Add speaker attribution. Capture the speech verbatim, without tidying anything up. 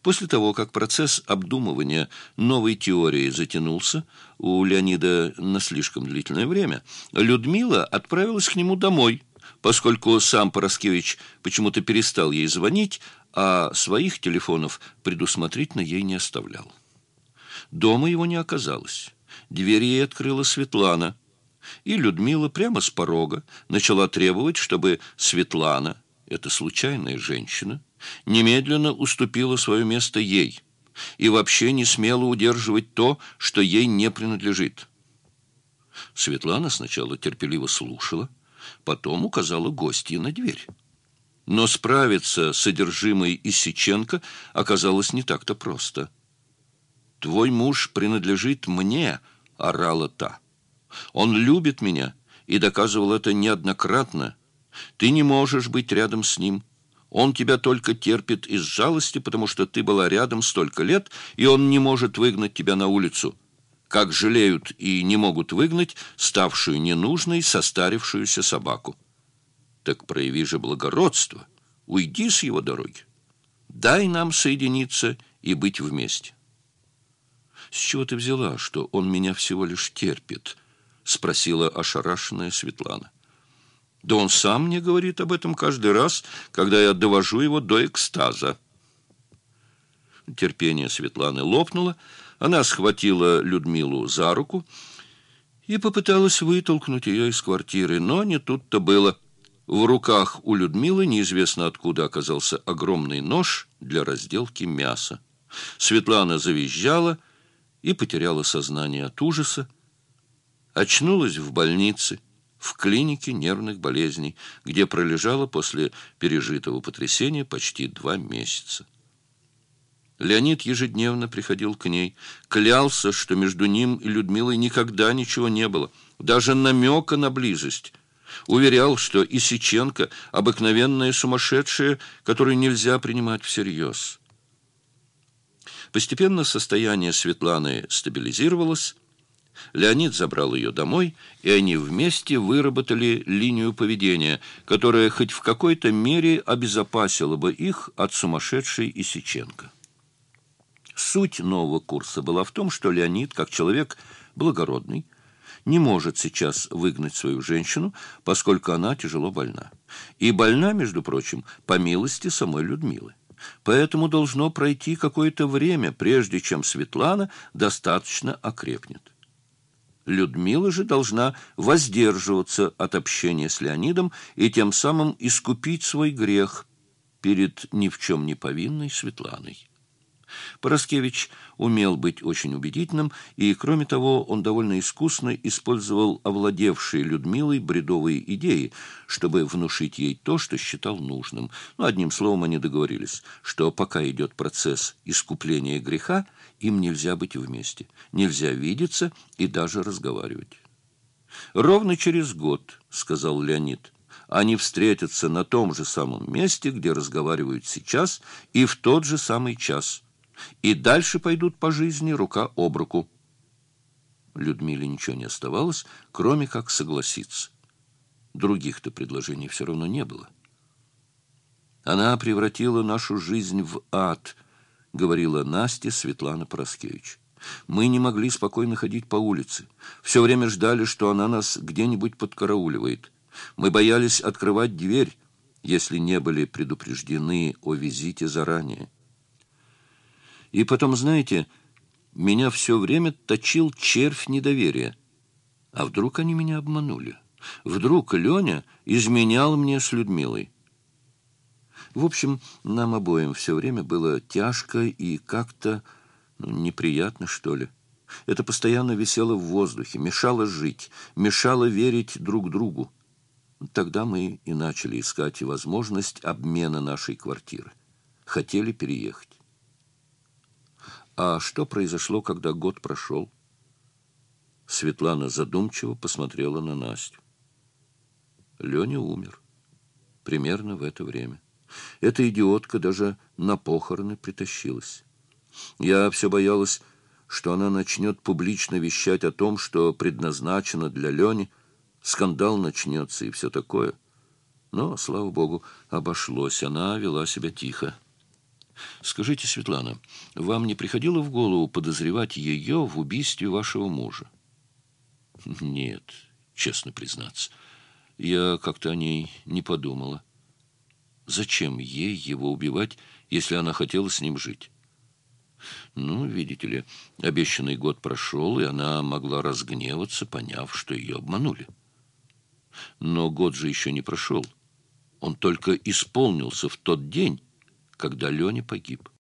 Speaker 1: После того, как процесс обдумывания новой теории затянулся у Леонида на слишком длительное время, Людмила отправилась к нему домой, поскольку сам Пороскевич почему-то перестал ей звонить, а своих телефонов предусмотрительно ей не оставлял. Дома его не оказалось. Дверь ей открыла Светлана, и Людмила прямо с порога начала требовать, чтобы Светлана, эта случайная женщина, немедленно уступила свое место ей и вообще не смела удерживать то, что ей не принадлежит. Светлана сначала терпеливо слушала, потом указала гостье на дверь. Но справиться с содержимой Исиченко оказалось не так-то просто. «Твой муж принадлежит мне», — орала та. «Он любит меня и доказывал это неоднократно. Ты не можешь быть рядом с ним. Он тебя только терпит из жалости, потому что ты была рядом столько лет, и он не может выгнать тебя на улицу, как жалеют и не могут выгнать ставшую ненужной состарившуюся собаку. Так прояви же благородство, уйди с его дороги. Дай нам соединиться и быть вместе». «С чего ты взяла, что он меня всего лишь терпит?» — спросила ошарашенная Светлана. «Да он сам мне говорит об этом каждый раз, когда я довожу его до экстаза». Терпение Светланы лопнуло. Она схватила Людмилу за руку и попыталась вытолкнуть ее из квартиры, но не тут-то было. В руках у Людмилы неизвестно откуда оказался огромный нож для разделки мяса. Светлана завизжала и потеряла сознание от ужаса. Очнулась в больнице, в клинике нервных болезней, где пролежала после пережитого потрясения почти два месяца. Леонид ежедневно приходил к ней, клялся, что между ним и Людмилой никогда ничего не было, даже намека на близость. Уверял, что Исиченко — обыкновенная сумасшедшая, которую нельзя принимать всерьез. Постепенно состояние Светланы стабилизировалось. Леонид забрал ее домой, и они вместе выработали линию поведения, которая хоть в какой-то мере обезопасила бы их от сумасшедшей Исиченко. Суть нового курса была в том, что Леонид, как человек благородный, не может сейчас выгнать свою женщину, поскольку она тяжело больна. И больна, между прочим, по милости самой Людмилы. Поэтому должно пройти какое-то время, прежде чем Светлана достаточно окрепнет. Людмила же должна воздерживаться от общения с Леонидом и тем самым искупить свой грех перед ни в чем не повинной Светланой. Пороскевич умел быть очень убедительным, и, кроме того, он довольно искусно использовал овладевшие Людмилой бредовые идеи, чтобы внушить ей то, что считал нужным. Ну, одним словом, они договорились, что пока идет процесс искупления греха, им нельзя быть вместе, нельзя видеться и даже разговаривать. «Ровно через год, — сказал Леонид, — они встретятся на том же самом месте, где разговаривают сейчас, и в тот же самый час, и дальше пойдут по жизни рука об руку». Людмиле ничего не оставалось, кроме как согласиться. Других-то предложений все равно не было. «Она превратила нашу жизнь в ад», — говорила Насте Светлана Пороскевич. «Мы не могли спокойно ходить по улице. Все время ждали, что она нас где-нибудь подкарауливает. Мы боялись открывать дверь, если не были предупреждены о визите заранее. И потом, знаете, меня все время точил червь недоверия. А вдруг они меня обманули? Вдруг Леня изменял мне с Людмилой?» В общем, нам обоим все время было тяжко и как-то, ну, неприятно, что ли. Это постоянно висело в воздухе, мешало жить, мешало верить друг другу. Тогда мы и начали искать возможность обмена нашей квартиры. Хотели переехать. А что произошло, когда год прошел? Светлана задумчиво посмотрела на Настю. Леня умер. Примерно в это время. Эта идиотка даже на похороны притащилась. Я все боялась, что она начнет публично вещать о том, что предназначено для Лени, скандал начнется и все такое. Но, слава богу, обошлось, она вела себя тихо. Скажите, Светлана, вам не приходило в голову подозревать ее в убийстве вашего мужа? Нет, честно признаться, я как-то о ней не подумала. Зачем ей его убивать, если она хотела с ним жить? Ну, видите ли, обещанный год прошел, и она могла разгневаться, поняв, что ее обманули. Но год же еще не прошел. Он только исполнился в тот день, когда Леня погиб.